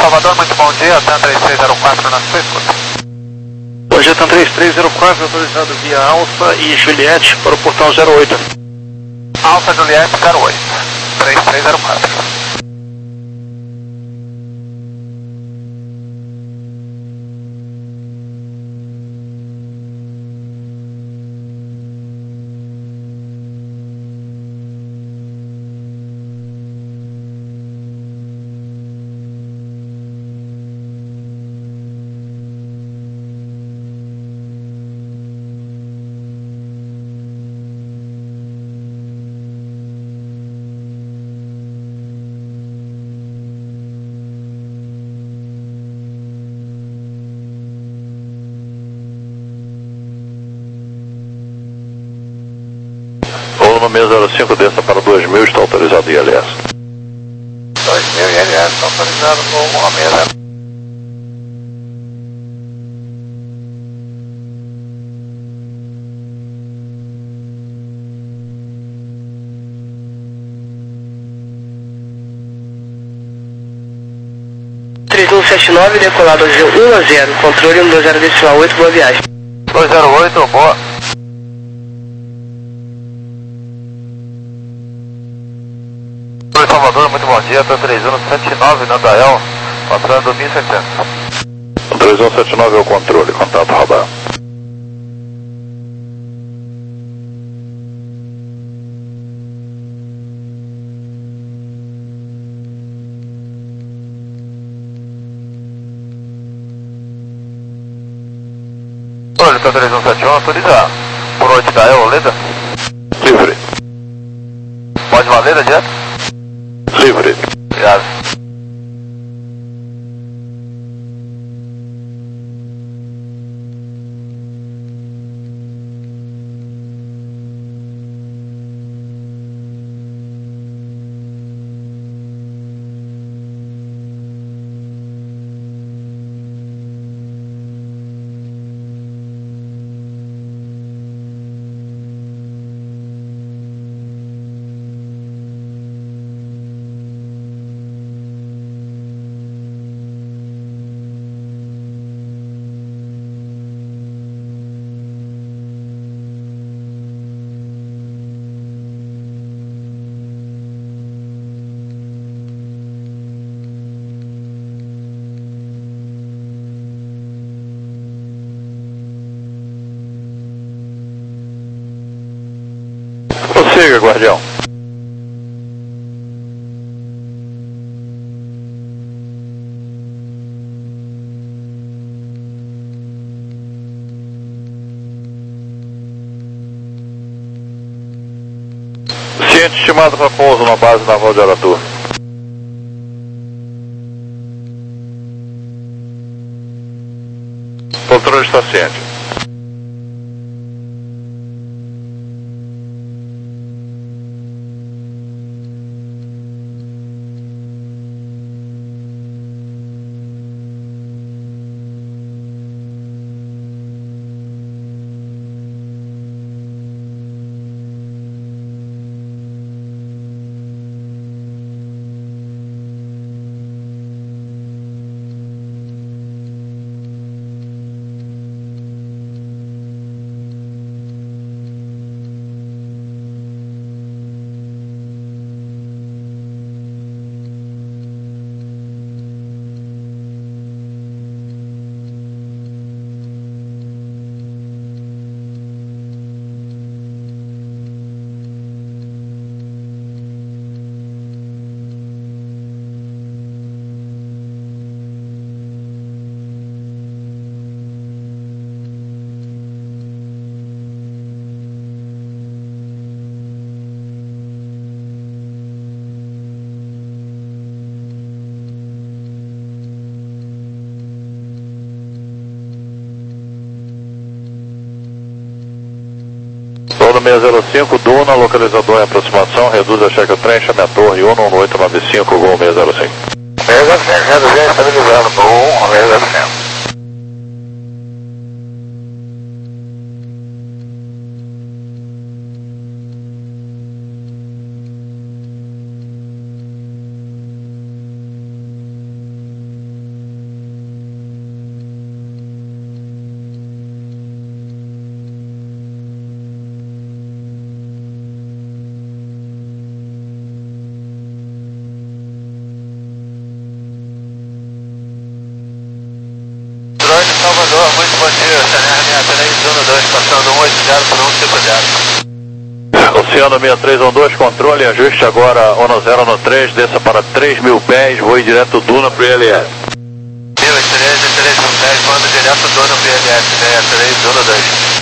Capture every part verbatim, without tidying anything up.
Salvador, muito bom dia, TAM três três zero quatro na sua escuta. Bom dia, TAM três três zero quatro, autorizado via Alfa e Juliette para o portão zero oito. Alfa Juliette zero oito, três três zero quatro. No meio zero cinco, desça para dois mil, está autorizado I L S. dois mil I L S, está autorizado com a mesa. três um sete nove, decolado um a zero, controle um dois zero decimal oito, boa viagem. dois zero oito, boa. Oi, Salvador, muito bom dia, TAM três um sete nove, Nandael, passando mil e setecentos. três um sete nove é o controle, contato radar. Oi, TAM três um sete um, autoriza. Por onde está eu, Leda? Livre. Pode valer, direto? Livre. Obrigado. Prossiga, guardião. Ciente estimado para pouso na base naval de Aratu. Controle está ciente. Todo seis zero cinco, Duna, localizador em aproximação, reduz a cheque trem, chame a torre um um oito nove cinco, Gol seis zero cinco. seis zero cinco, reduzir, estabilizando, Gol seis zero cinco. um dois, passando um oito zero por um cinco zero. Oceano sessenta e três um dois, controle, ajuste agora um zero no três, desça para três mil pés, voe direto Duna para o I L S. mil e três, três mil dez, manda direto Duna para o I L S, sessenta e três um dois.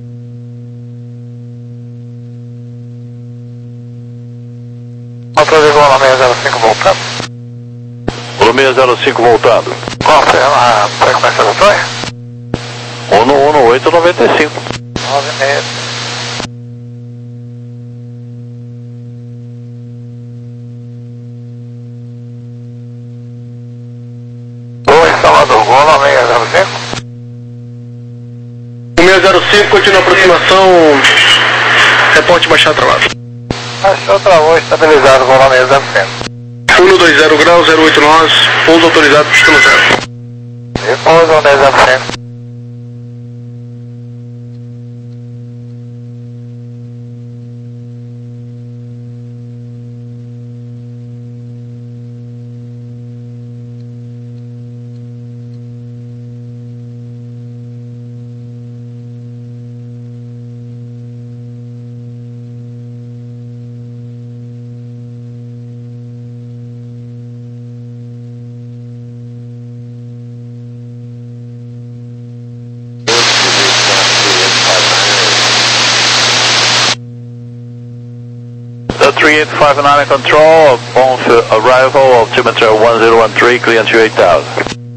Controle igual a seis zero cinco voltando. seis zero cinco voltando. Qual foi a frequência do Toy? um um oito nove cinco. nove seis. Oi, Salvador, gol na seis zero cinco. seis zero cinco, continua a aproximação. Reporte baixar travado. Baixou, travou, estabilizado, gol na seis zero cinco. um dois zero graus, zero oito nós, pouso autorizado, pistão zero. Repouso, seis zero cinco. three eight five nine control, on arrival, altimeter one zero one three, clear to eight thousand.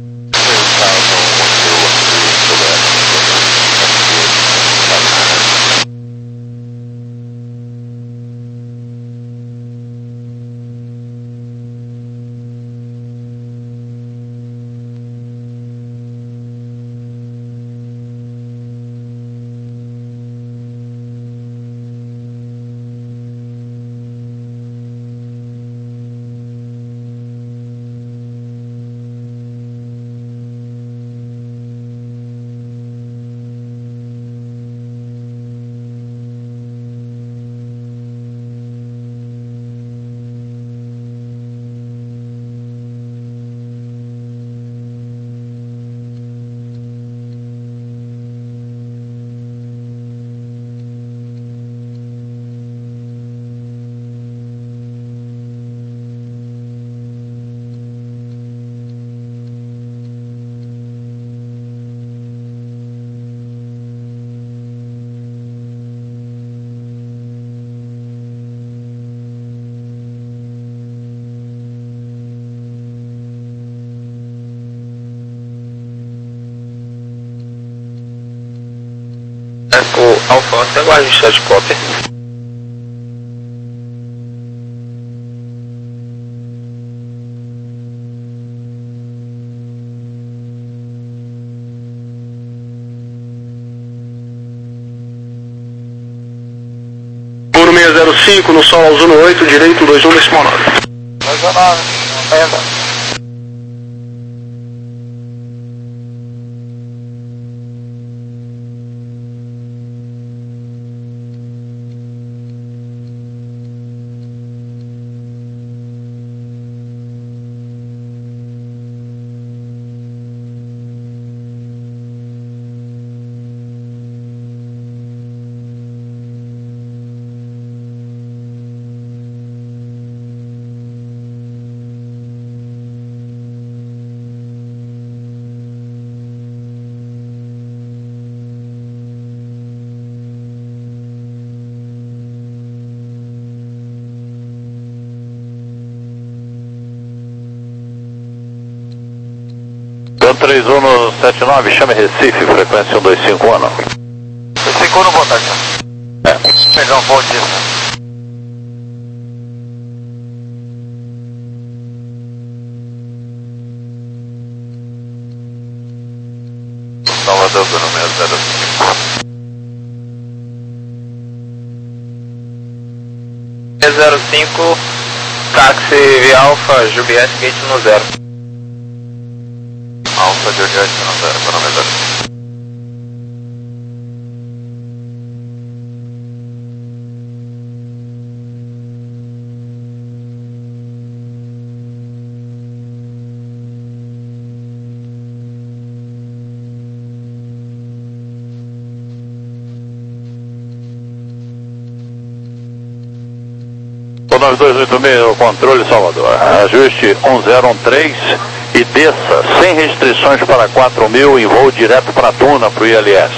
O Alfa, até agora ajustar de cópia. Por seis zero cinco, no sol ao zero oito, direito dois um decimal nove. dois um nove, lembra? três um no sete nove, chame Recife, frequência um dois cinco um. Cinco no botar aqui. É. Pegar um bom disso. Salvador do número zero cinco. zero cinco, táxi via Alfa, Juliette, gate no zero. Alfa Juliette no zero, para número zero. nove dois oito seis, controle Salvador. Ajuste um zero um três e desça sem restrições para quatro mil em voo direto para Tuna, para o I L S.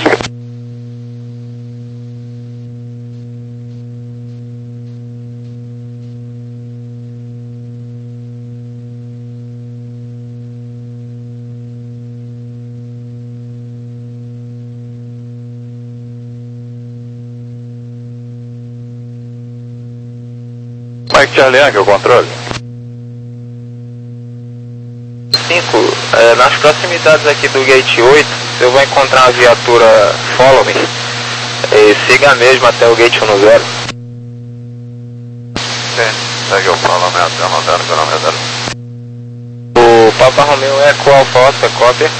Mike Charlie Yankee, o controle. cinco, é, nas proximidades aqui do Gate oito, eu vou encontrar uma viatura Follow Me. E siga mesmo até o Gate um zero. Sim, segue o parlamento, é uma zero zero zero. O Papa Romeo Eco Alfa Oscar, cópia.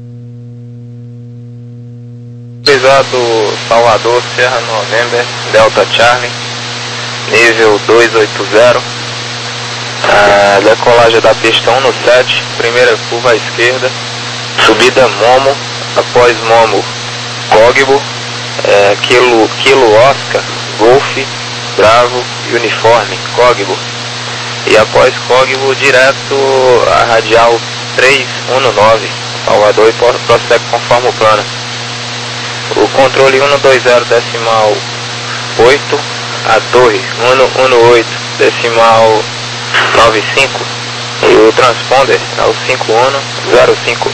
Pesado Salvador, Sierra November, Delta Charlie, nível dois oito zero. A decolagem da pista um no sete, primeira curva à esquerda, subida Momo, após Momo, Cogbo, é, Kilo, Kilo Oscar, Golf, Bravo, Uniforme, Cogbo. E após Cogbo, direto a radial três um nove, Salvador, e prossegue conforme o plano. O controle um dois zero decimal oito, a torre um um oito decimal nove cinco e o transponder é o cinco um zero cinco.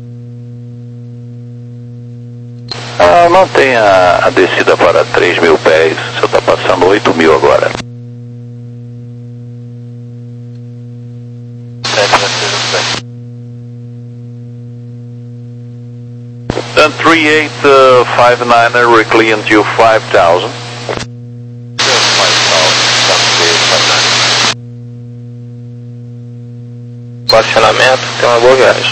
Ah, mantenha a descida para três mil pés, você está passando oito mil agora. Then three eight five nine reclean to five thousand. Estacionamento, tem uma boa viagem.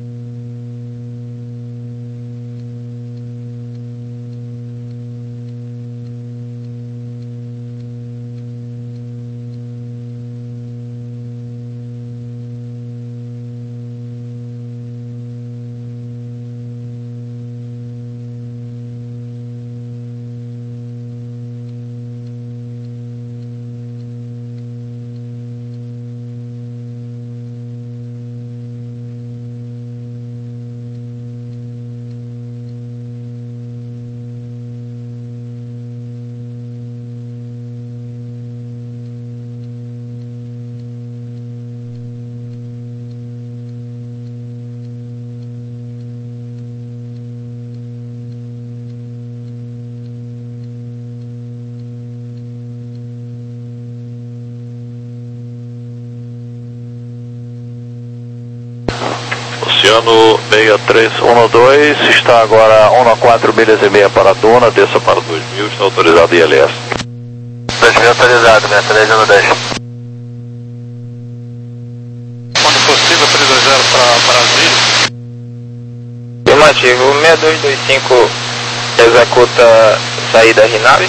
Oceano seis três um dois, está agora um quatro milhas e meia para a Tuna, desça para dois mil, está autorizado I L S. dois mil autorizado, minha três um dez. Quando possível, três dois zero para Brasília. Afirmativo, o seis dois dois cinco executa saída Rinave.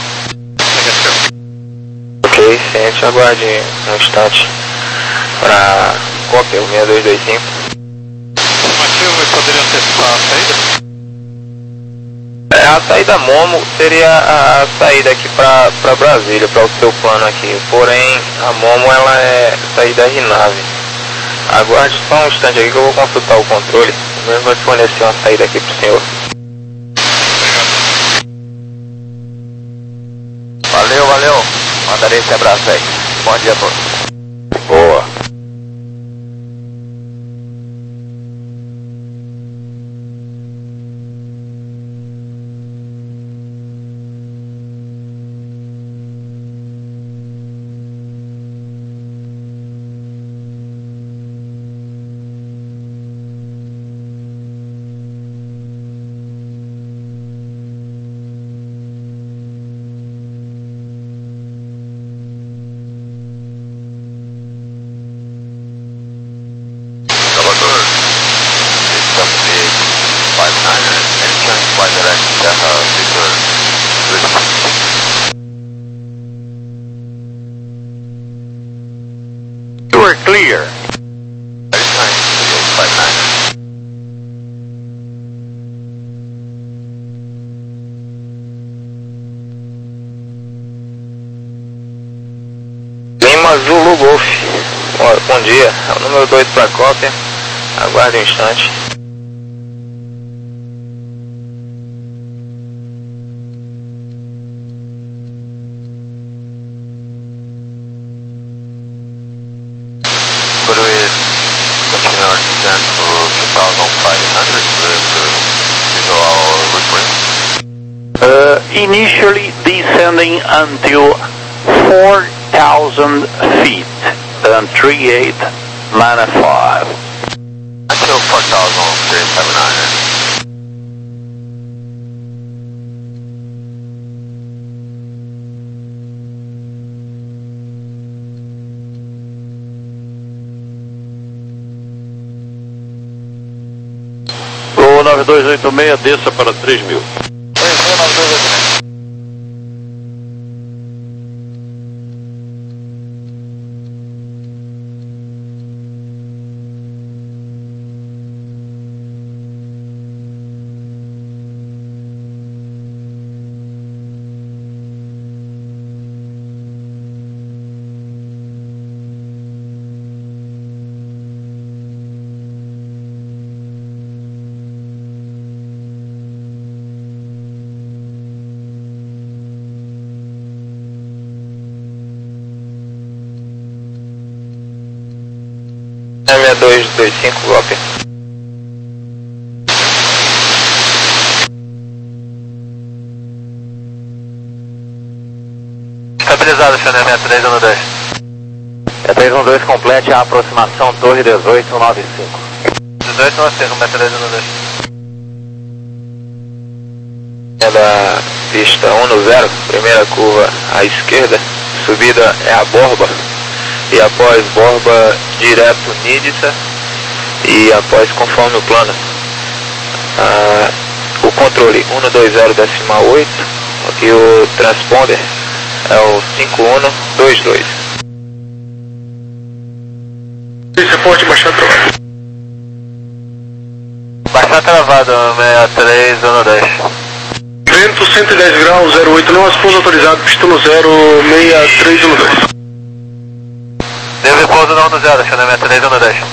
Ok, ciente, aguarde um instante para cópia, o seis dois dois cinco. Poderia antecipar a saída? É, a saída Momo seria a, a saída aqui para Brasília, para o seu plano aqui. Porém, a Momo ela é saída Rinave. Aguarde só um instante aqui que eu vou consultar o controle. O mesmo vai fornecer uma saída aqui para o senhor. Valeu, valeu. Mandarei esse abraço aí. Bom dia a todos. Boa. You are clear. Lima Zulu Golf. Bom, bom dia, é o número dois para cópia. Aguarde um instante. Could we continue our descent to two thousand five hundred to visual reference? Uh, initially descending until four thousand feet and three eight nine five. Until four thousand three seven nine. O nove dois oito seis desça para três mil. seis dois dois cinco, golpe. Estabilizado, Xané seis três um dois. É três um dois, complete a aproximação Torre dezoito nove cinco. dezoito nove cinco, seis três um dois. É da pista um no zero, primeira curva à esquerda, subida é a Borba. E após Borba, direto Nídica, e após conforme o plano. Ah, o controle um dois zero decimal oito e o transponder é o cinco um dois dois. Reporte, baixar travado. Baixar travado, seis três um dois. Vento cento e dez graus, zero oito, não pouso autorizado, pistão zero seis três um dois. Deve pouso não do zero, Xané seis três um dois.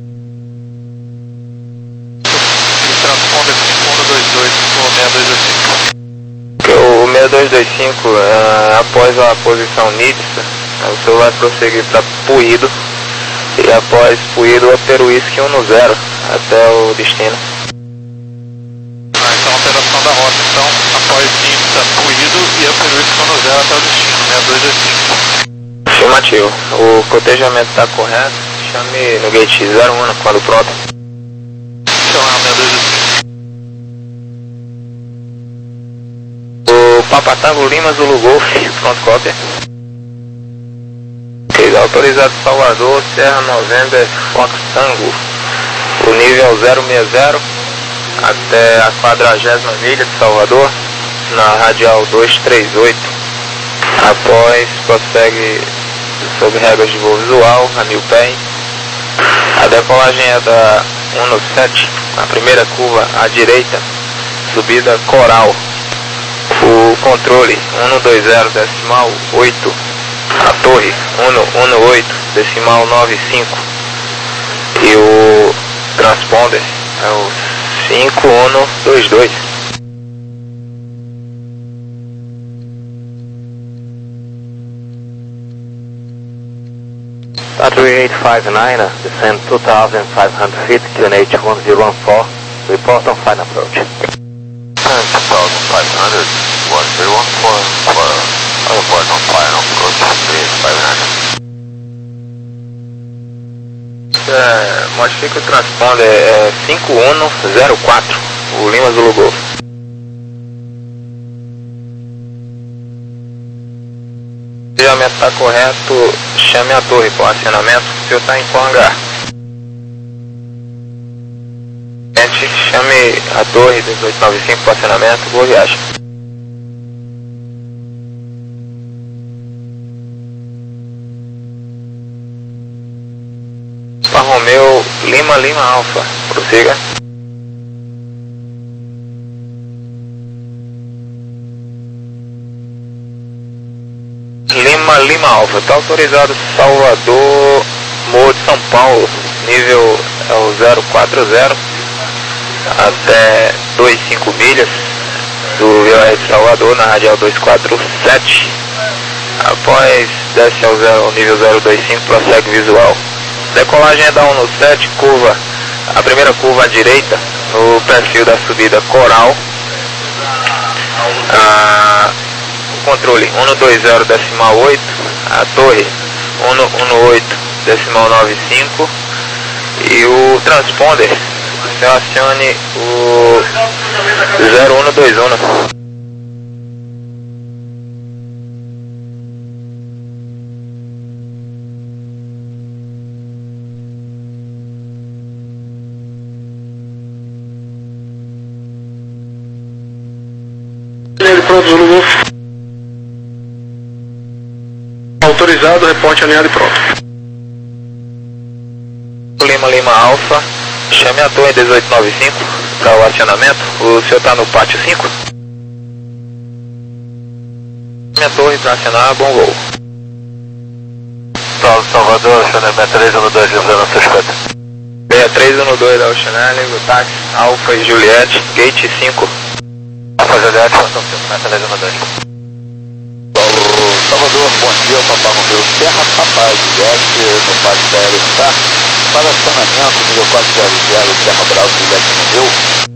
Transponder cinco um dois dois, o seis dois dois cinco. O seis dois dois cinco, uh, após a posição Nídica, o senhor vai prosseguir para Puído, e após Puído, a Peruísque um no zero, até o destino. Ah, então alteração da rota, então, após Nídica, Puído e a Peruísque um no zero até o destino, seis dois dois cinco. Afirmativo, o cotejamento está correto, chame no gate zero um quando pronto. Chama seis dois dois cinco. O Papatango Lima Zulu Golf, pronto, cópia. Ok, autorizado Salvador, Serra November Fox Tango. O nível zero seis zero até a quadragésima milha de Salvador, na radial duzentos e trinta e oito. Após, prossegue sob regras de voo visual, a mil pés. A decolagem é da um no sete, a primeira curva à direita, subida Coral. O controle um no dois zero decimal oito, a torre um no oito decimal nove cinco e o transponder é o cinco um dois dois. three eight five nine, descend two thousand five hundred feet, Q N H one zero one four, report on fine approach. two thousand five hundred, one zero one four, for report on fine approach, three eight five nine. É, modifica o transponder, é cinco um zero quatro, o Lima Zulu Golf. O acionamento está correto, chame a torre para o acionamento, o senhor está em qual hangar? Chame a torre dezoito noventa e cinco para o acionamento, boa viagem. Alfa Romeo Lima Lima Alfa, prossiga. Lima Lima, Lima Alfa, está autorizado Salvador, Morro de São Paulo, nível é o zero quatro zero, até vinte e cinco milhas, do V O R de Salvador, na radial duzentos e quarenta e sete, após desce ao, zero, ao nível zero vinte e cinco, prossegue visual. Decolagem é da um no sete, curva, a primeira curva à direita, no perfil da subida Coral, ah, o controle um no dois zero decimal oito, a torre um no oito decimal noventa e cinco e o transponder, você acione o zero um no dois um. Pronto, Zulu Golf. Autorizado, reporte alinhado e pronto. Lima Lima Alfa, chame a torre dezoito noventa e cinco para o acionamento. O senhor está no pátio cinco? Minha torre para acionar, bom voo. Salvador, Chanel três um dois, lembrando seus quatro. sessenta e três um dois da Chanel, táxi Alfa e Juliette, gate cinco. Alfa Juliette, quatro três um dois. Salvador, bom dia, Papai Romeu, Serra Papai Juliette, no pátio da Aerostar, para acionamento, nível quatro zero zero, Serra Bravo, Juliette Romeu.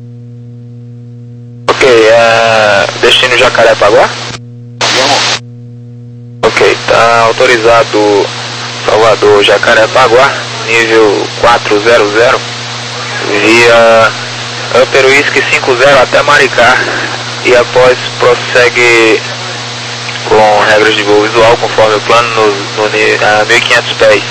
Ok, é... destino Jacarepaguá? Sim. Ok, tá autorizado Salvador Jacarepaguá, nível quatro zero zero, via Upper Whisky cinco zero até Maricá, e após prossegue com regras de voo visual conforme o plano no, no, a mil e quinhentos pés.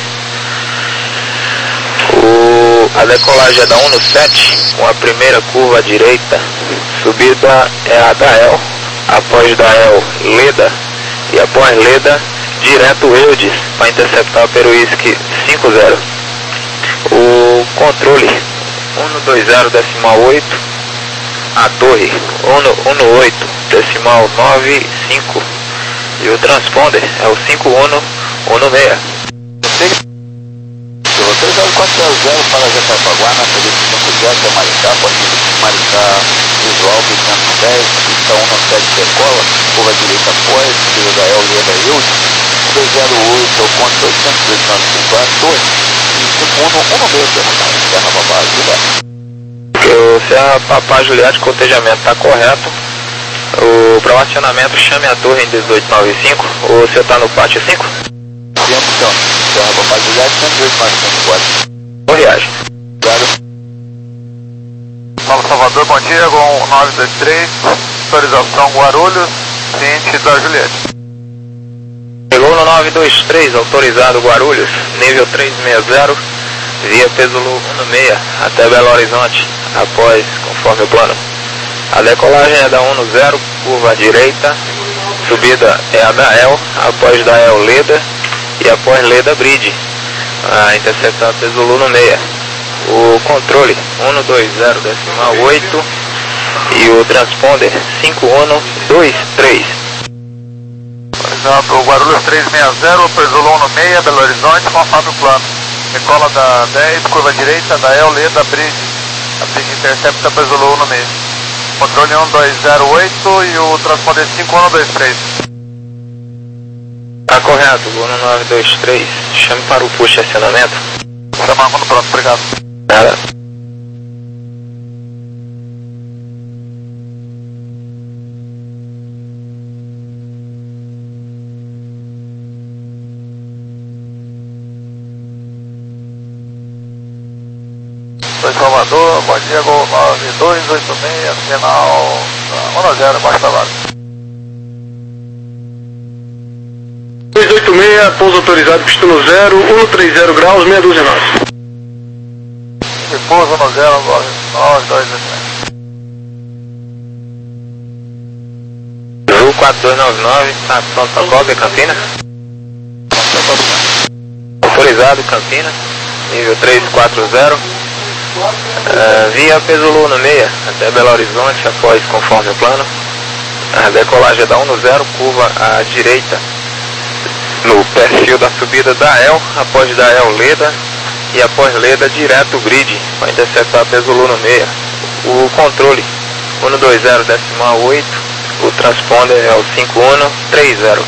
O, a decolagem é da um no sete, com a primeira curva à direita, subida é a da El, após da El, Leda, e após Leda, direto Eudes, para interceptar o Peruísque cinco zero. O controle um no dois zero decimal oito, a torre um no oito decimal noventa e cinco, e o transponder é o cinco um um seis. Autorizado quatro zero zero para Jacarepaguá, na Felipe cinco zero até Maricá, pode Maricá visual quinhentos e dez, pista um no sete decola, curva direita após, subida da El, Leda e Eudes, dois zero oito, o ponto oitocentos e oitenta e cinco, a torre, e cinco um um seis, Serra Papai Juliette. O Serra Papai Juliette, cotejamento está correto. O, para o acionamento, chame a torre em dezoito noventa e cinco. O senhor está no pátio cinco? Tempo, senhor. Serra Papai Juliette, cento e oito mais cento e quatro. Boa viagem. Obrigado. Nova Salvador, bom dia, Gol nove dois três, autorização Guarulhos, ciente da Juliette. Chegou no nove dois três, autorizado Guarulhos, nível trezentos e sessenta, via Pesulu um no seis, até Belo Horizonte, após, conforme o plano. A decolagem é da um no zero, curva à direita, subida é a da El, após da El Leda, e após Leda Bridge, a interceptar Pesulu no seis. O controle um no dois zero decimal oito e o transponder cinco um dois três. Exato, o Guarulhos trezentos e sessenta, Pesulu um no seis, Belo Horizonte, conforme o plano. Decola da dez, curva direita, da El Leda Bridge, a Bridge intercepta Pesulu um no seis. Controle um dois zero oito e o transponder cinco um dois três. Tá correto, voo no nove dois três, chame para o push de acionamento. Chamar quando pronto, obrigado. Nada. Oi, Salvador, bom dia, Gol nove dois oito seis, final um zero, baixo da vaga. dois oito seis, pouso autorizado, pistola zero, um três zero graus, meia dúzia nove. Repouso um zero, nove dois oito seis. Zul quatro dois nove nove, tá pronto para Copa, Campinas? Autorizado, Campinas, nível trezentos e quarenta, uh, via Pesulu no seis, até Belo Horizonte, após conforme o plano. A decolagem é da um no zero, curva à direita, no perfil da subida da E L, após da E L Leda e após Leda direto grid, para interceptar peso Zulu no meio. O controle um dois zero decimal oito, o transponder é o cinco um três zero.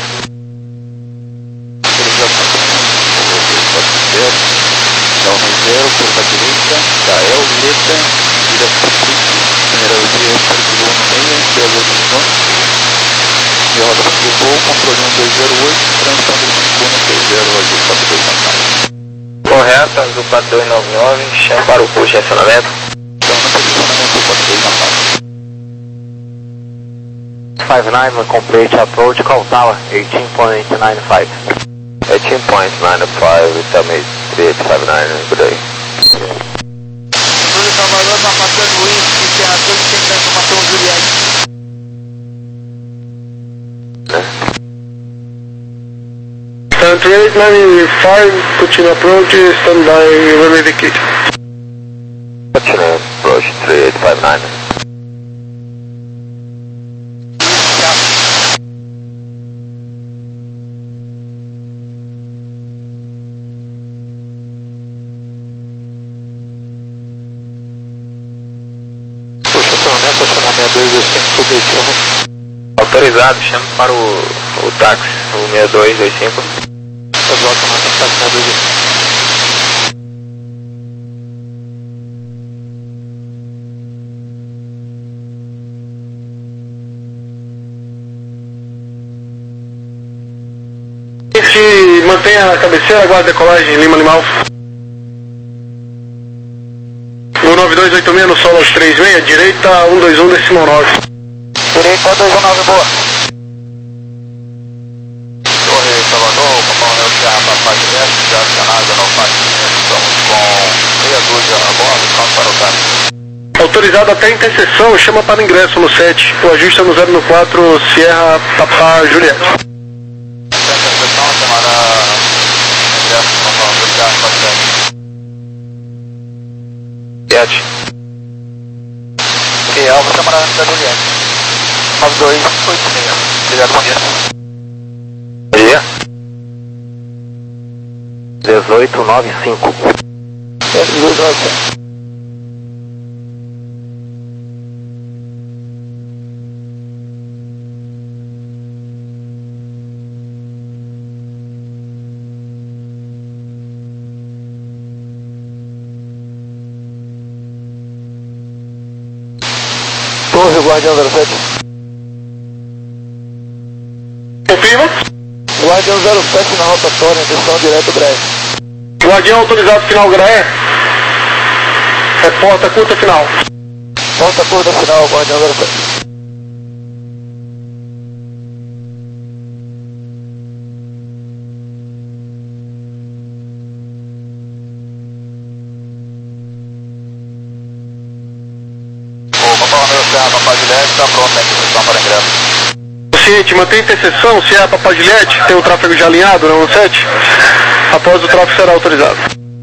Então no zero, curva direita, da E L Leda, direto grid, primeira via peso Zulu no meio, Belo Horizonte, e roda para o voo, controle um dois zero oito, transponder cinco um três zero, azul quatro dois na paz. Correto, azul quatro dois nove nove, chame para o curso de acionamento. Então no posicionamento quatro dois na paz. five nine, complete approach, call tower, eighteen point nine five. eighteen point nine five, tell me three eight five nine, good day. Júlio Cavalor, está passando o índice, encerrador de centro da informação Juliette. Stand three eight nine five, continue approach, stand by verification. Continue approach three eight five nine. Autorizado, chame para o, o táxi, o seis dois dois cinco. Se mantenha a cabeceira, aguarde decolagem, Lima Lima Alfa. O nove dois oito seis no solo aos três seis, direita um dois um decimal nove. Direita um dois um nove, boa. Torre Salvador, Papai Noel Serra, Papai Direto, já acionada no patinete, estamos com meia dúzia a bordo, pronto para o táxi. Autorizado até interseção, chama para ingresso no sete, o ajuste é no zero no quatro, Sierra Papá Juliette. Interseção, chamará ingresso no nove do carro, patinete. Juliette. Ok, Alfa, chamará da Juliette. nove dois oito seis. Obrigado, bom dia. Bom dia. dezoito nove cinco. dezoito nove cinco. Torre, Guardião zero sete. Confirma. Guardião zero sete na rotatória, direção direto breve. Guardião autorizado final Graé. É porta curta final. Porta curta final, Guardião zero sete. O Papai Noel Serra, Papai Juliette, está pronto a instrução para ingresso. Ciente, mantém interseção, Sierra Papá Juliette, tem o tráfego já alinhado no sete. Após o tráfego será autorizado.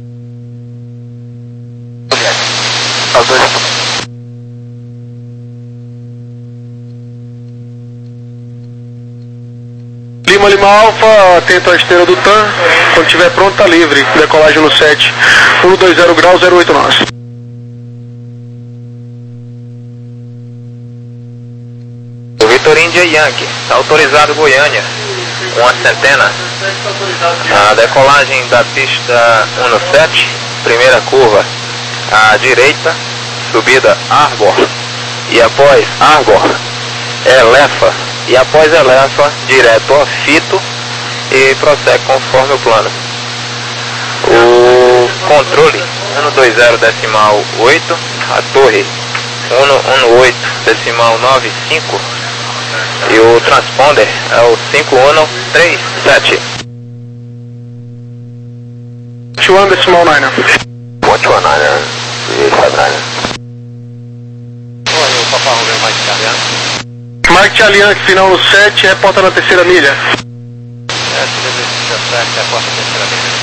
As dois. Lima Lima Alfa, atento à esteira do T A M. Quando estiver pronto, está livre. Decolagem no sete. um dois zero graus, zero oito nove. Vitor India Yankee, está autorizado Goiânia, uma centena. A decolagem da pista um no sete, primeira curva, à direita, subida Arbor, e após Arbor, Elefa, e após Elefa, direto a Fito, e prossegue conforme o plano. O controle um dois zero decimal oito, a torre um um oito decimal nove cinco, e o transponder é o cinco um três sete. um decimal nove. One two nine, three five nine. Olha, o Papai Romeu mais italiano. Mike Alian, final no sete, reporta na terceira milha. É, dezessete, a porta terceira milha.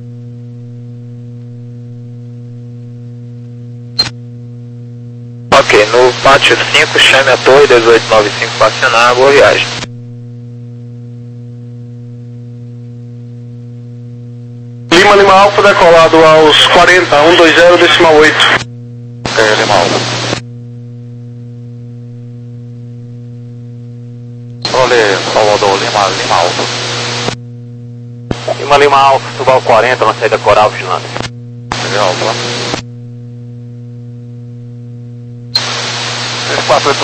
Ok, no pátio cinco, chame a torre dezoito nove cinco para acionar, boa viagem. Lima, Lima Alfa, decolado aos quarenta, cento e vinte decimal oito. Ok, Lima Alfa. Olê, Salvador, Lima, Lima Alfa. Lima Lima Alfa, suba ao quarenta, na saída Coral, vigilante. Lima Alfa. três quatro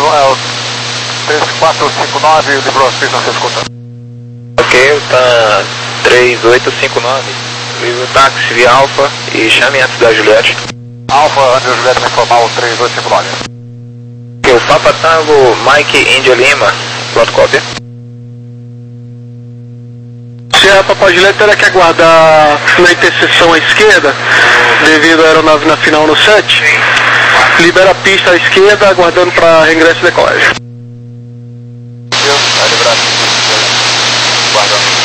cinco nove, livrou as pistas, não se escuta. Ok, tá três oito cinco nove, livre o táxi via Alfa e chame antes da Juliette. Alfa, André Juliette, me informar o três oito cinco nove. Ok, o Papa Tango, Mike India Lima, pronto, cópia. Sierra Papa Juliette terá que aguardar na interseção à esquerda, devido à aeronave na final no sete. Libera a pista à esquerda, aguardando para reingresso e decolagem. Vai liberar a pista à esquerda, guardando.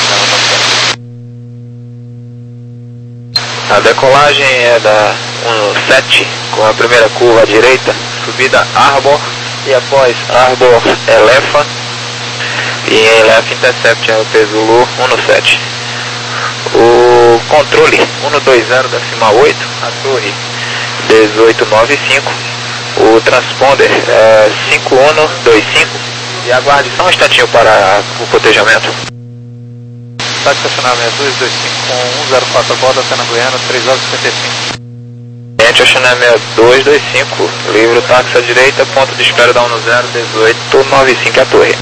A decolagem é da um sete, com a primeira curva à direita, subida Arbor, e após Arbor Elefa, e em Elefa Intercept é o peso Zulu um sete. O controle um dois zero decimal oito, a torre dezoito noventa e cinco, o transponder é cinco um dois cinco, e aguarde só um instantinho para o cotejamento. Tá estacionamento dois dois cinco com um zero quatro borda, Sena Goiânia, três horas e cinquenta e cinco. Gente, estacionamento dois dois cinco, livre o táxi à direita, ponto de espera da um zero, dezoito noventa e cinco é a torre.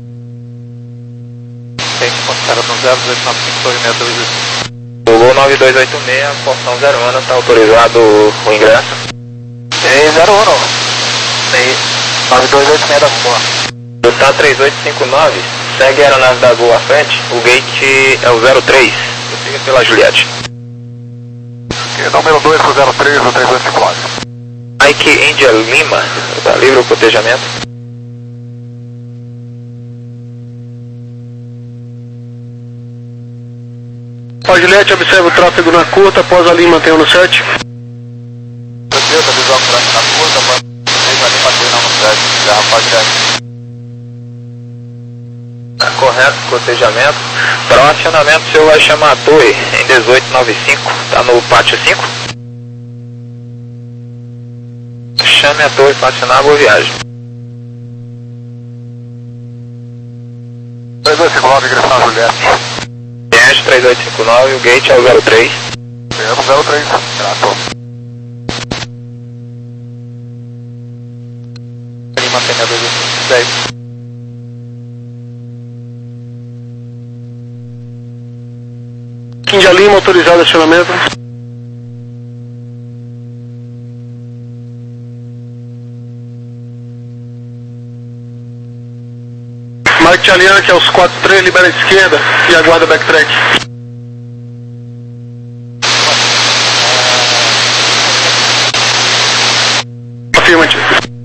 Tem que contar no zero dois nove cinco, torre seis dois dois cinco. Pulou nove dois oito seis, portão zero um, está autorizado o ingresso. Ei, zero um, nove dois oito seis da rua. Do T A três oito cinco nove, segue a aeronave da Gol à frente, o gate é o zero três, prossiga pela Juliette. Okay, número dois para o zero três, o três oito cinco nove. Mike India Lima, está livre o cotejamento. A Juliette observa o tráfego na curta, após a Lima tem um no sete. Beleza, visual o tráfego na curta, após a Lima tem um no sete, já rapaziada. Tá correto, cotejamento. Para o acionamento, o senhor vai chamar a torre em dezoito noventa e cinco, está no pátio cinco. Chame a torre para acionar, boa viagem. três oito cinco nove, ingressão Juliette. três oito cinco nove, o gate é o zero três. É o zero três, grato. Ele mantém a dois oito dez. India Lima, autorizado acionamento. Mike Chalian, que é os quatro três, libera a esquerda e aguarda backtrack. Afirmativo.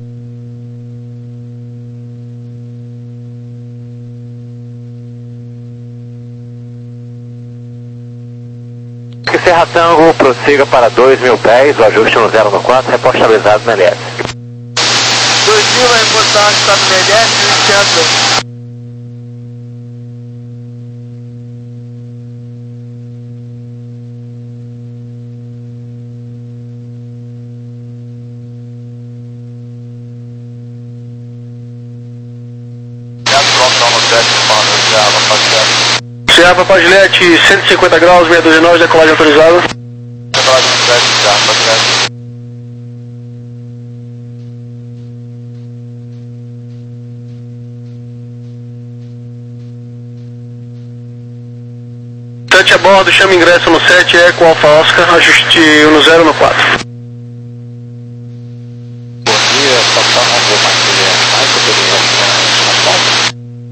Serra Tango, prossiga para dois mil pés, o ajuste no zero no quatro, reposto estabilizado no L S. dois mil vai reportar, está no L S, esquerda. Sierra Papa Juliette, cento e cinquenta graus, seis dois nove, decolagem autorizada. Decolagem autorizada, rapaziada. Sete a bordo, chama ingresso no sete, Eco Alfa Oscar, ajuste no zero no quatro. Bom dia, papai, não vou mais ter mais que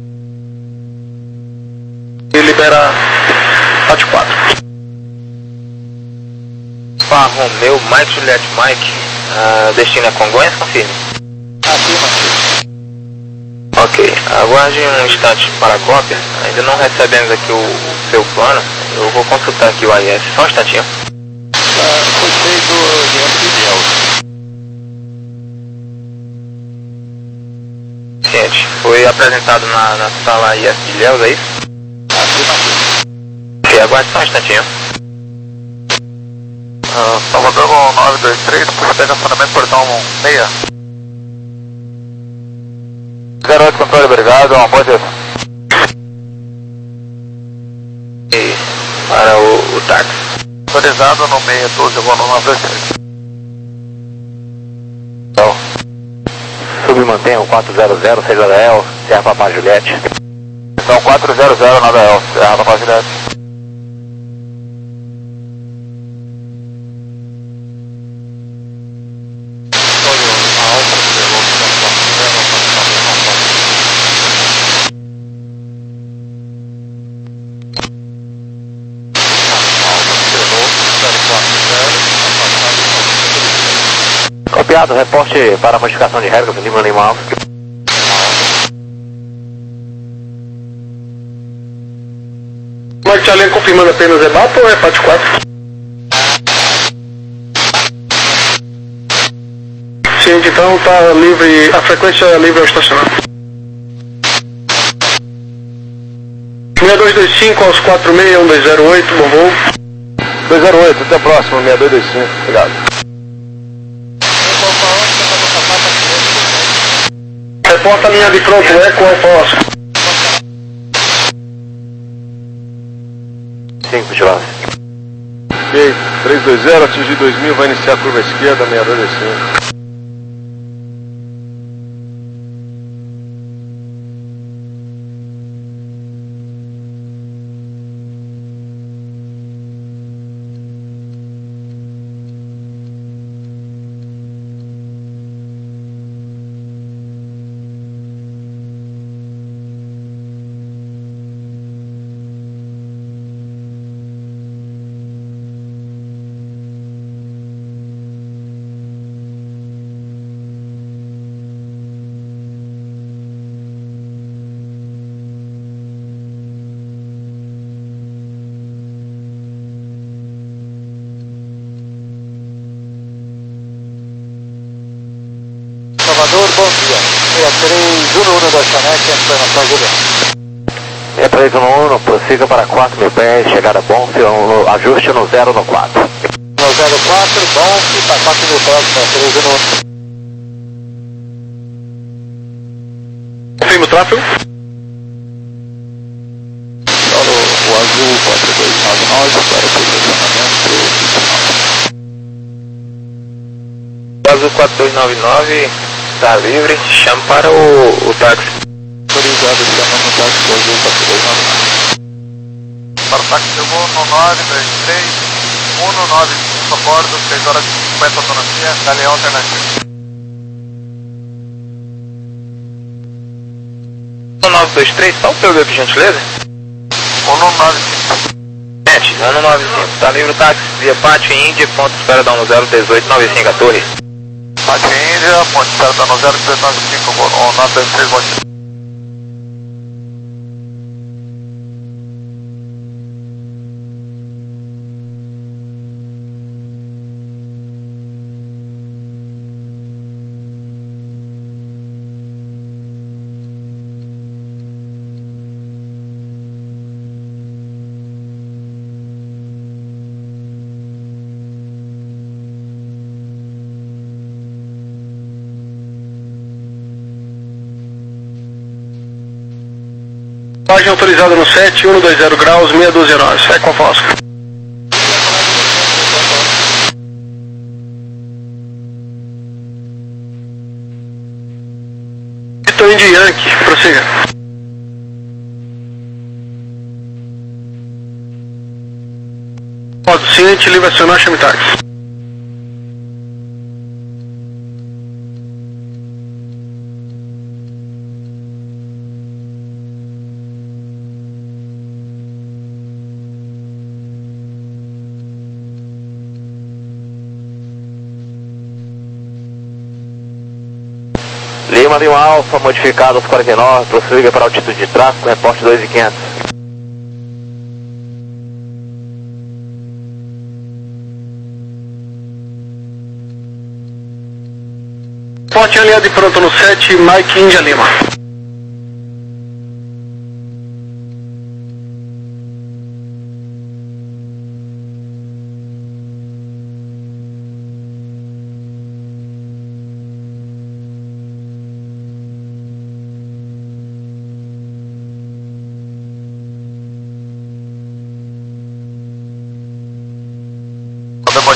E libera pátio quatro. Pá, Romeu, Mike Juliette Mike, uh, destino é Congonhas, confirme. Afirmativo. Ok, aguarde um instante para a cópia, ainda não recebemos aqui o, o seu plano, eu vou consultar aqui o A I S, só um instantinho. Ah, foi feito diante de Deus. Gente, foi apresentado na, na sala I S de Ilhéus, é isso? Afirmativo. Ok, aguarde só um instantinho. Uh, Salvador nove dois três, por favor, estacionamento portão seis. zero oito controle, obrigado, uma boa dia. E para o, o táxi. Autorizado no seis um dois, vou no nove dois três. Então, submantenha o quatro zero zero, seis L L, Serra Papá Juliette. Então quatro zero zero, nove L, Serra Papá Juliette. Copiado, reporte para a modificação de regra, Lima Lima Alfa. Mike Charlie confirmando apenas E B A P ou é F A T quatro? Sim, então está livre, a frequência é livre ao estacionar. seis dois dois cinco aos quatro seis um dois zero oito, bom voo. dois zero oito, até a próxima, seis dois dois cinco, obrigado. Reporta a linha de pronto, Eco Alfa Oscar. cinco, Jovem. Ok, três dois zero, atingir dois mil, vai iniciar a curva esquerda, seis dois dois cinco. Salvador, bom dia. seis três um um da Chanete, entrando na São Julião. seis três um um, prossiga para quatro mil pés, chegada bom, ajuste no zero no quatro. No zero quatro, bom, e para quatro mil pés, seis três um um. Confirma o tráfego. Solo o azul quatro dois nove nove para o posicionamento. Azul quatro dois nove nove, está livre, chama para o, o táxi. Autorizado, chama no táxi do azul quatro dois nove nove. Para o táxi chegou no nove dois três um nove cinco a bordo, seis horas e cinquenta autonomia, da linha alternativa. um nove dois três, só o seu por gentileza? um nove cinco. Gente, um nove cinco, está livre o táxi, via Pátio Índia, ponto de espera da um zero um oito nove cinco, a torre. Pátio Índia, ponto de espera da um zero um oito nove cinco, um nove dois três, bom dia. Página autorizada no sete, um dois zero graus, seis doze nós. Eco Alfa Oscar. Vitor Indy Yankee, prossiga. Modo ciente, livre acionar, chame táxi. Lima Lima Alfa, modificado aos quarenta e nove, prossiga para altitude de tráfego, reporte dois mil e quinhentos. Reporte aliado de pronto no sete, Mike India Lima.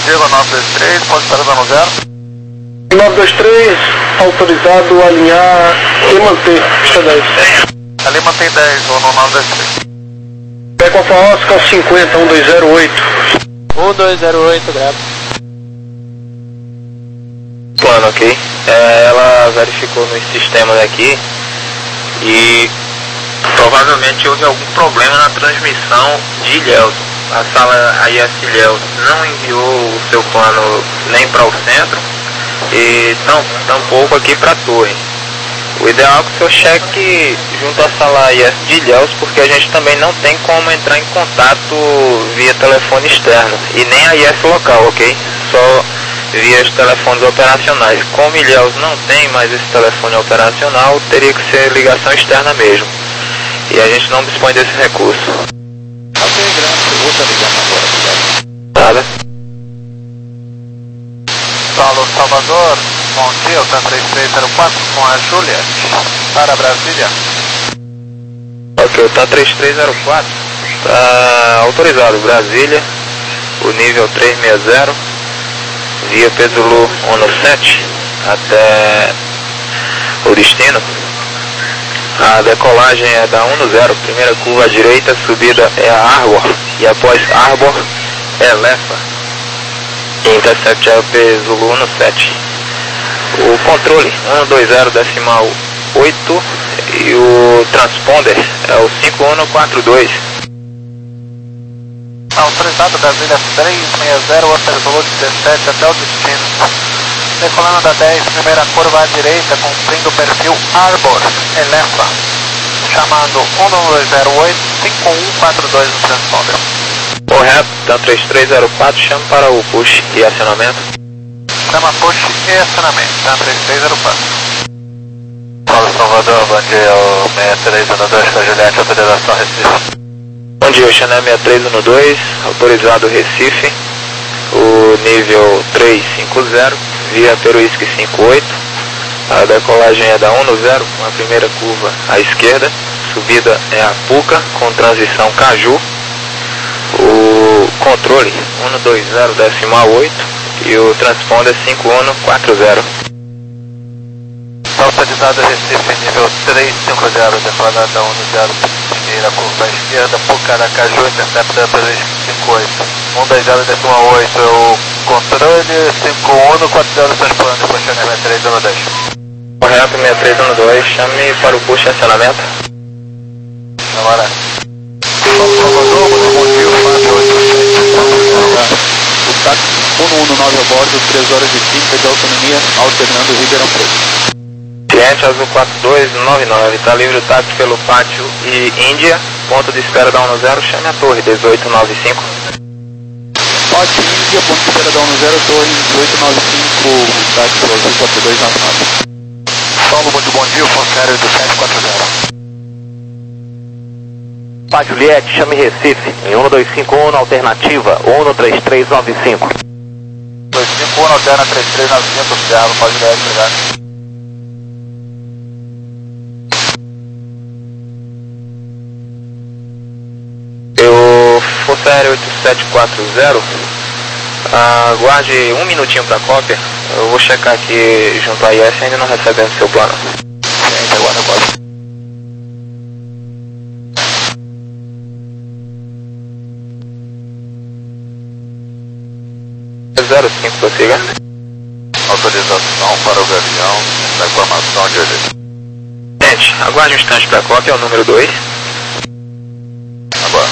Diego, nove dois três, pode estar dando zero. nove dois três, autorizado a alinhar e manter, pista dez. Ali mantém dez, ou no nove dois três. Eco Alfa Oscar cinquenta, um dois zero oito. um dois zero oito, grave. Plano, ok. É, ela verificou nos sistemas aqui e provavelmente houve algum problema na transmissão de Ilhéus. A sala I S Ilhéus não enviou o seu plano nem para o centro e tão, tampouco aqui para a torre. O ideal é que o senhor cheque junto à sala I S de Ilhéus, porque a gente também não tem como entrar em contato via telefone externo e nem a I S local, ok? Só via os telefones operacionais. Como Ilhéus não tem mais esse telefone operacional, teria que ser ligação externa mesmo. E a gente não dispõe desse recurso. Ok, grande, eu vou estar ligando agora, obrigado. Nada. Paulo Salvador, bom dia, o T A três três zero quatro com a Juliet, para Brasília. Ok, o T A três três zero quatro está autorizado, Brasília, o nível trezentos e sessenta, via Pesulu Ono sete até o destino. A decolagem é da dez, primeira curva à direita, subida é a Arbor, e após Arbor é Lefa. Intercept é o Pesulu Ono sete. O controle um dois zero decimal oito e o transponder é o cinco um quatro dois. Autorizado Brasília trezentos e sessenta, o Pesulu dezessete até o destino. Decolando da dez, primeira curva à direita, cumprindo o perfil Arbor, Elefa. Chamando um dois zero oito, cinco um quatro dois no transponder. Correto, T A três três zero quatro, chama para o push e acionamento. Chama push e acionamento, T A três três zero quatro. Paulo Salvador, bom dia, o seis três um dois com a Juliette, autorização Recife. Bom dia, o Chanel seis três um dois, autorizado Recife, o nível trezentos e cinquenta, via Peruísque cinquenta e oito. A decolagem é da dez, com a primeira curva à esquerda, subida é a Puca, com transição Caju. O controle um dois zero decimal oito e o transponder cinco um quatro zero. Autorizado Recife, nível trezentos e cinquenta, decolada da dez, primeira curva à esquerda, Puca da Caju, intercepta pelo cinquenta e oito. um dois zero decimal oito é o controle, cinco um quatro zero transponder, puxa seis três um dois. Correto, seis três um dois, chame para o push e acionamento. Agora. Salvador, bom dia, Fábio oito sete. O táxi um um nove a bordo, três horas e trinta de autonomia, alternando Ribeirão Preto. Cliente Azul quatro dois nove nove, está livre o táxi pelo pátio e Índia, ponto de espera da dez, chame a torre dezoito noventa e cinco. Pátio Índia, ponto de espera da dez, torre dezoito noventa e cinco, táxi pelo Azul quatro dois nove nove. Paulo, muito bom dia, funcionário do sete quatro zero. Pá, Juliette, chame Recife, em um dois cinco um, alternativa, um três três nove cinco. dois cinco um, alterna três três nove cinco, oficial, pode Juliette, obrigado. Eu, Força Aérea oito sete quatro zero, aguarde um minutinho para a cópia. Eu vou checar aqui junto à I S, ainda não recebendo seu plano. Gente, agora eu posso. zero cinco, prossiga. Autorização para o Gavião, da informação de origem. Gente, aguarde um instante para a cópia, é o número dois. Agora.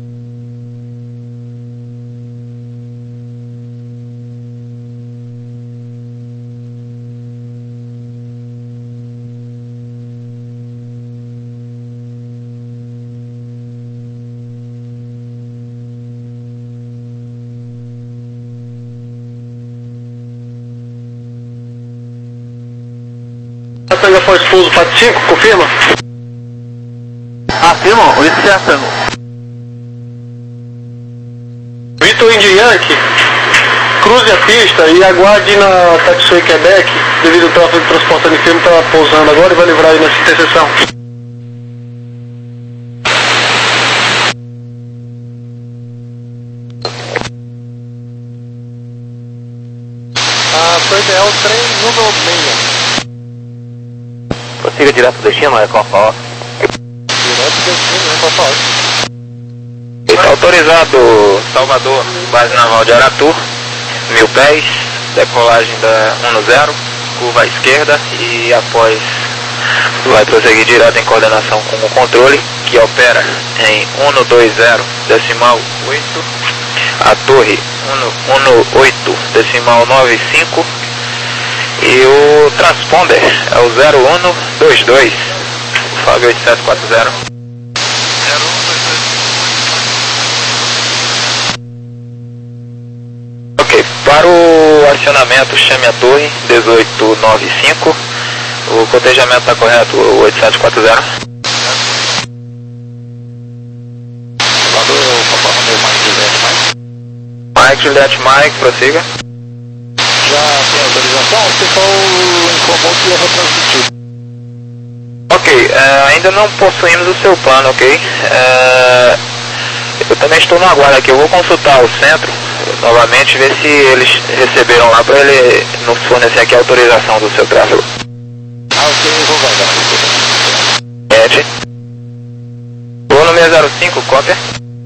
Pega Force Pouso Pato cinco, confirma? Afirmam, licença. Vitor Indy Yankee, cruze a pista e aguarde na Taxiway Quebec, devido ao tráfego de transporte firme está pousando agora e vai livrar aí nessa interseção. o trem número seis. Prossiga direto ao destino, é Copa Off. Direto ao destino, é Copa Off. Está autorizado Salvador, base naval de Aratu, mil pés, decolagem da um zero, curva à esquerda e após vai prosseguir direto em coordenação com o controle, que opera em um dois zero decimal oito, a torre um oito decimal nove cinco e o transponder é o zero um dois dois, o Fábio oito sete quatro zero. Ok, para o acionamento chame a torre dezoito noventa e cinco, o cotejamento está correto, o oito sete quatro zero. Mike, Juliette, Mike, prossiga. Já tem autorização? O pessoal informou que ia retransmitir. Ok, é, ainda não possuímos o seu plano, ok? É, eu também estou no aguardo aqui, eu vou consultar o centro novamente, ver se eles receberam lá para ele nos fornecer aqui a autorização do seu tráfego. Ah, ok, eu vou guardar. Ed. O número zero cinco, cópia.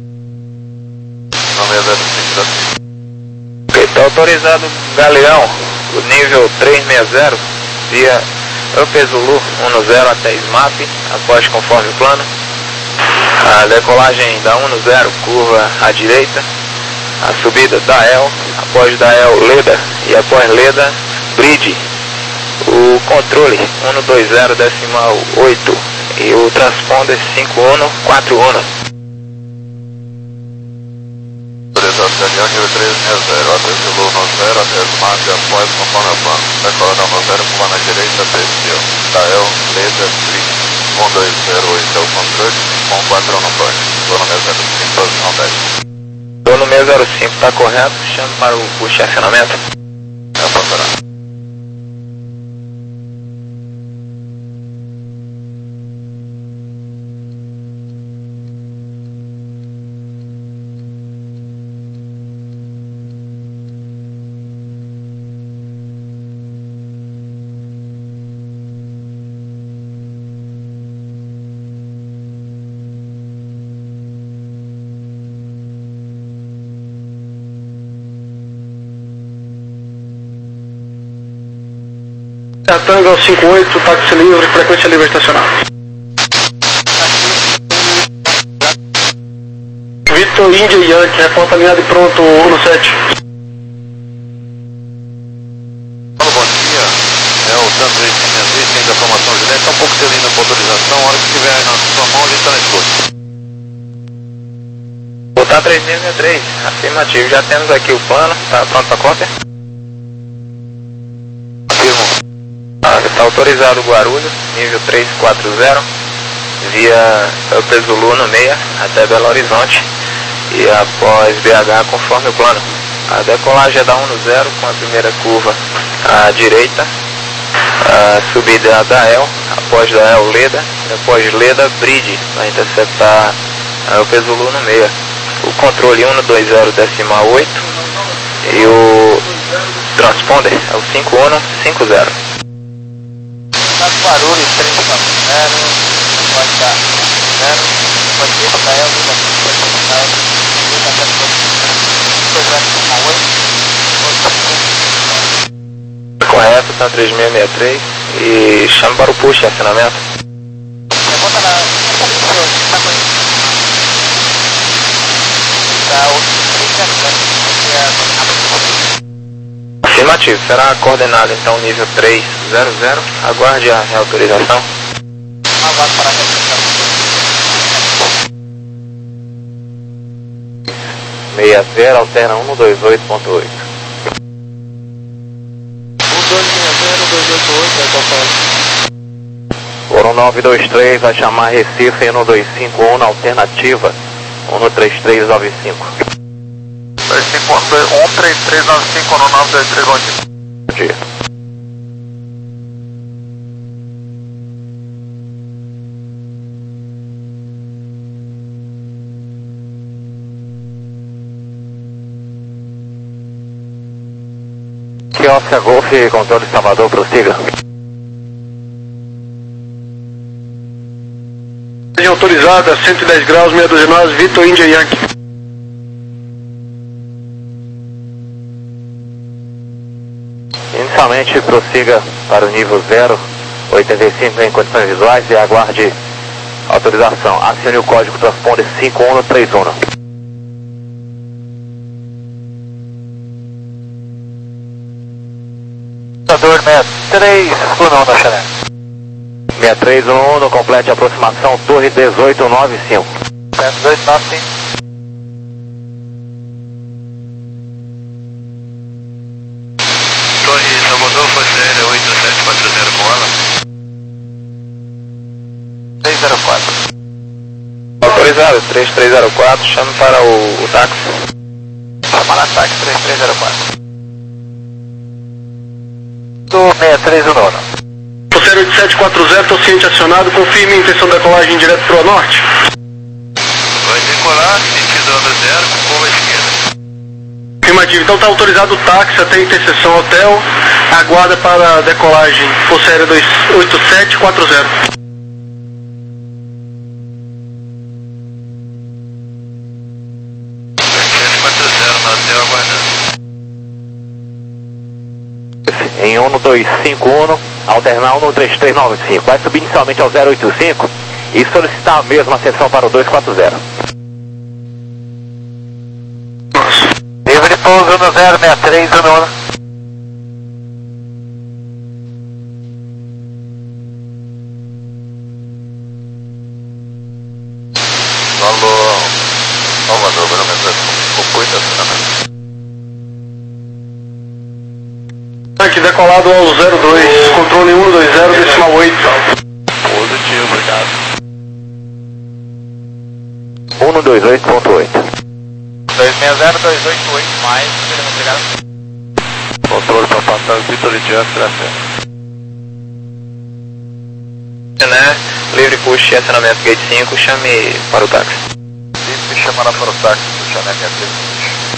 Número zero cinco, Ok, está autorizado Galeão, o nível trezentos e sessenta, via Up Zulu um zero até S M A P, após conforme o plano. A decolagem da um zero, curva à direita. A subida da El, após da El Leda e após Leda, Bridge. O controle um dois zero decimal oito e o transponder cinco um quatro um. Autorização Galeão, nível trezentos e sessenta, até Zulu um zero, até S M A P, após conforme o plano. Decolagem um zero, curva na direita, até Sil. Dael, Leda, Bridge, um dois zero oito é o controle, um quatro um no banco. Zona zero cinco, posição dez. O número zero cinco está correto, chame para o push de acionamento. É o passará. Tango cinquenta e oito, táxi livre, frequência livre estacionar. Vitor Índia e Yankee, reporta alinhado e pronto, um sete. Bom dia, é o Santos três seis seis, tem da formação Juliette, está um pouco celina para autorização, a hora que estiver aí na sua mão, a gente está na escuta. Botar três seis seis três, afirmativo, já temos aqui o plano, está pronto para cópia? Afirmo. Está autorizado Guarulhos, nível trezentos e quarenta, via Up Zulu no meia até Belo Horizonte e após B H conforme o plano. A decolagem é da um zero com a primeira curva à direita, a subida é da El, após da El Leda, após Leda Bridge, vai interceptar a Up Zulu no meia. O controle um dois zero decimal oito e o transponder é o cinco um cinco zero. Guarulhos três quatro zero, pode dar zero, pode ir para ela, correto, está três seis seis três e chama para o push de acionamento. Bota na Afirmativo, será coordenado então nível trezentos, aguarde a reautorização. Aguardo para a sessenta, alterna um dois oito ponto oito. um dois seis zero, dois oito oito, é qual Foram nove dois três, vai chamar Recife um dois cinco um na alternativa um três três nove cinco. um três três nove cinco no nove dois três, bom dia. Bom dia. Aqui Oscar Golf, controle Salvador, prossiga. Autorizada, cento e dez graus, meia dúzia nós, Vitor India Yankee. Inicialmente prossiga para o nível zero, oitenta e cinco em condições visuais e aguarde autorização. Acione o código transponder cinco um três um. Computador sessenta e três um um da Xané. sessenta e três um um, no complete aproximação, torre dezoito noventa e cinco. dezoito noventa e cinco. Torre Salvador, Força Aérea oito sete quatro zero com ela. três zero quatro. Autorizado, três três zero quatro, chame para o, o táxi. Chamar ataque três três zero quatro. Do sessenta e três um um. Força Aérea oito sete quatro zero, estou ciente acionado, confirme a intenção de decolagem direto para o norte. Vai decolar, sentido onda zero, com curva à esquerda. Afirmativo, então está autorizado o táxi até a interseção hotel, aguarda para a decolagem, Força Aérea oito sete quatro zero. Em um dois cinco um, alternar um três três nove cinco. Vai subir inicialmente ao zero oito cinco e solicitar a mesma ascensão para o dois quatro zero. Livre pouso no zero seis três um um. Alô, Salvador, barometro cinco oito acionamento. Aqui decolado ao zero dois, controle um dois zero, decimal oito. Positivo, obrigado. um dois oito ponto oito. dois seis zero dois oito oito mais, obrigado. Controle para passar Vitor e Diante, graças. Né? Livre push, acionamento gate cinco, chame para o táxi. Livre chamando para o táxi, do Xané sessenta e três.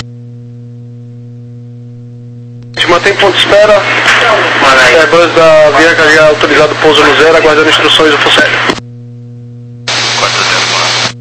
Mantém ponto de espera. Airbus da Bianca já autorizado o pouso no zero, aguardando instruções do Força Aérea. quatro zero quatro.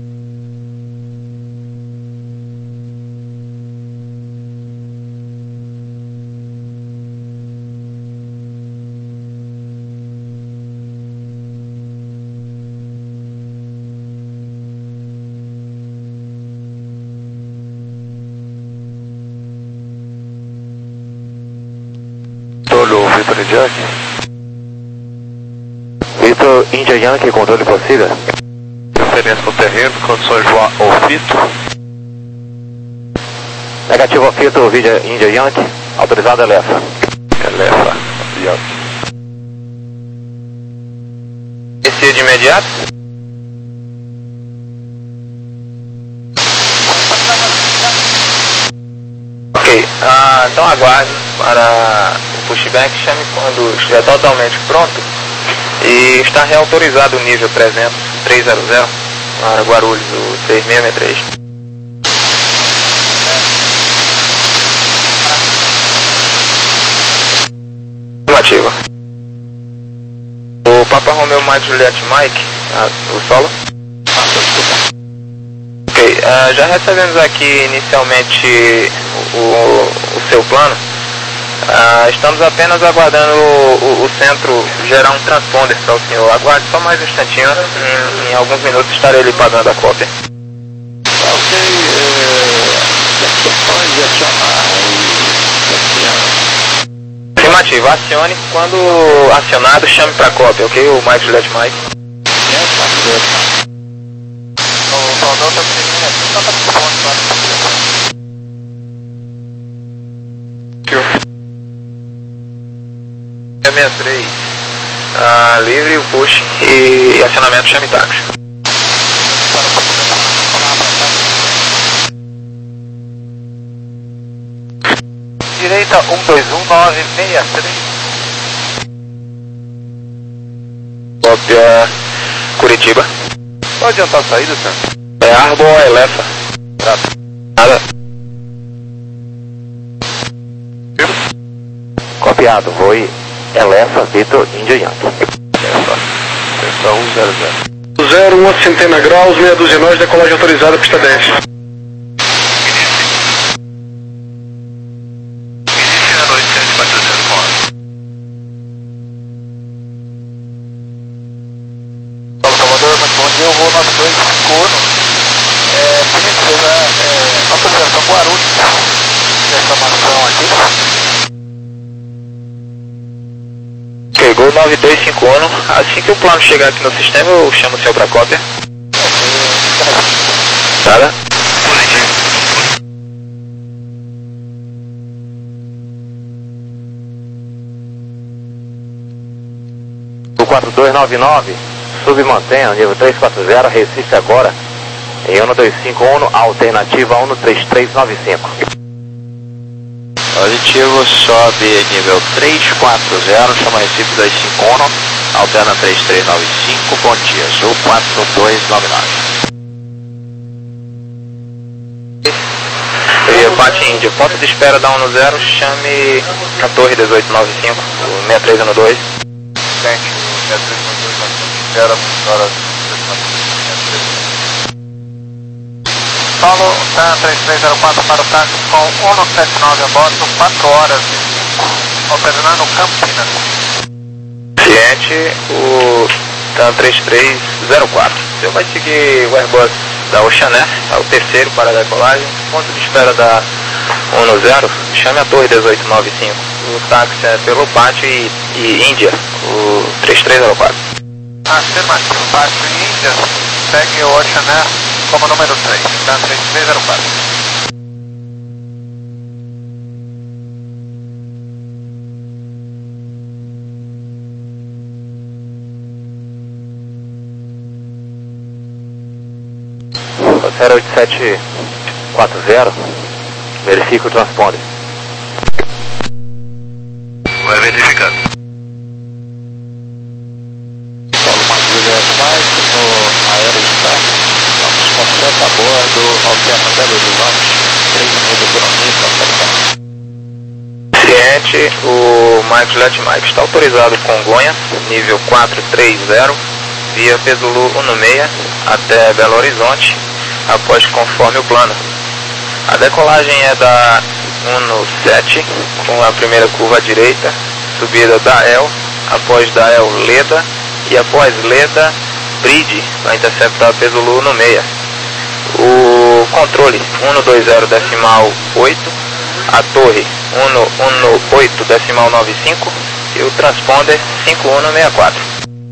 Tolo, Vitor Yankee. Vitor India Yankee, controle prossiga. Referência ao terreno, condições ao fito. Negativo ao fito, Vitor India Yankee. Autorizado Elefa. Elefa, Yankee. Descia de imediato. Ok, ah, então aguarde para o pushback, chame quando estiver totalmente pronto e está reautorizado o nível trezentos, trezentos para Guarulhos, o três seis seis três. Afirmativa. O Papa Romeo Mike Juliette Mike, ah, o solo? Ok, uh, já recebemos aqui inicialmente o, o, o seu plano. Uh, estamos apenas aguardando o, o, o centro gerar um transponder para o senhor. Aguarde só mais um instantinho, em, em alguns minutos estarei lhe pagando a cópia. Ok, questões de acionar e... Afirmativo, acione. Quando acionado, chame para a cópia, ok? O Mike Juliette Mike. O Salvador está seguindo aqui, só está com ponto para sessenta e três, ah, livre o push e acionamento chame táxi. Direita um dois um nove seis três. Cópia Curitiba. Pode adiantar a saída, senhor? É Arbor ou Elefa? Nada. copiado, Voe Elefa, Vitor, Índia Yankee. Atenção um zero zero. zero um a centena graus, meia dúzia nós, decolagem autorizada, pista dez. Bom dia, eu vou nove dois cinco um. É, Phoenix, né, é, autorização Guarulhos, reclamação aqui. Pegou nove dois cinco um, assim que o plano chegar aqui no sistema eu chamo o senhor para cópia. Tá? O quatro dois nove nove, submantenha, nível três quatro zero, Recife agora, em um dois cinco um, alternativa um três três nove cinco. Positivo, sobe nível três quatro zero, chama Recife dois cinco um, alterna três três nove cinco, bom dia, Sul quatro dois nove nove. E bate Índia, ponto de espera da um no zero, chame a torre dezoito nove cinco, o seis três um dois. Thank you, seis três um dois, nós estamos espera, horas Paulo, Tan três três zero quatro para o táxi com um sete nove a bordo, quatro horas e cinco, operando Campinas. Cliente, o Tan três três zero quatro. Você vai seguir o Airbus da Ocean Air, é o terceiro para a decolagem, ponto de espera da um no zero, chame a torre dezoito nove cinco. O táxi é pelo Pátio e, e Índia, o três três zero quatro. Afirmativo, Pátio e Índia, segue o Ocean Air como número três, Tan três três zero quatro. zero oito sete quatro zero, verifica o transponder. Vai verificando. Paulo Marcos mais no Aerostar, vamos completo a bordo, alterna Belo Horizonte, três minutos economia, Cliente, o Mike Juliette Mike está autorizado Congonhas, nível quatro três zero, via Pesulu um seis até Belo Horizonte, após conforme o plano. A decolagem é da um sete, com a primeira curva à direita, subida da E L, após da E L Leda, e após Leda, Bride, para interceptar Pesulu no seis. O controle um dois zero decimal oito, a torre um oito decimal nove cinco e o transponder cinco um seis quatro.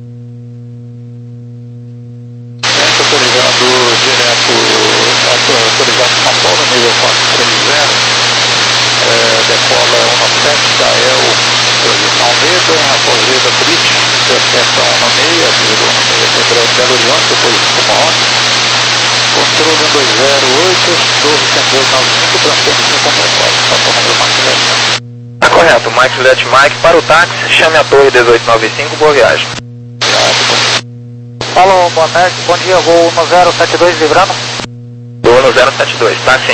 autorizado direto, autorizado São Paulo, nível quatro três zero, é, decola um sete da E L, posição Leda, após Leda Brite, intercepta um seis, aviso um seis sobre Belo Horizonte, depois uma hora, controle um dois zero oito, torre cento e dois nove cinco, transponder cinco um quatro, só para o número Mike Juliette. Tá correto, Mike Juliette Mike para o táxi, chame a torre dezoito nove cinco, boa viagem. Alô, boa tarde, bom dia, voo um zero sete dois vibrando. Do um zero sete dois, táxi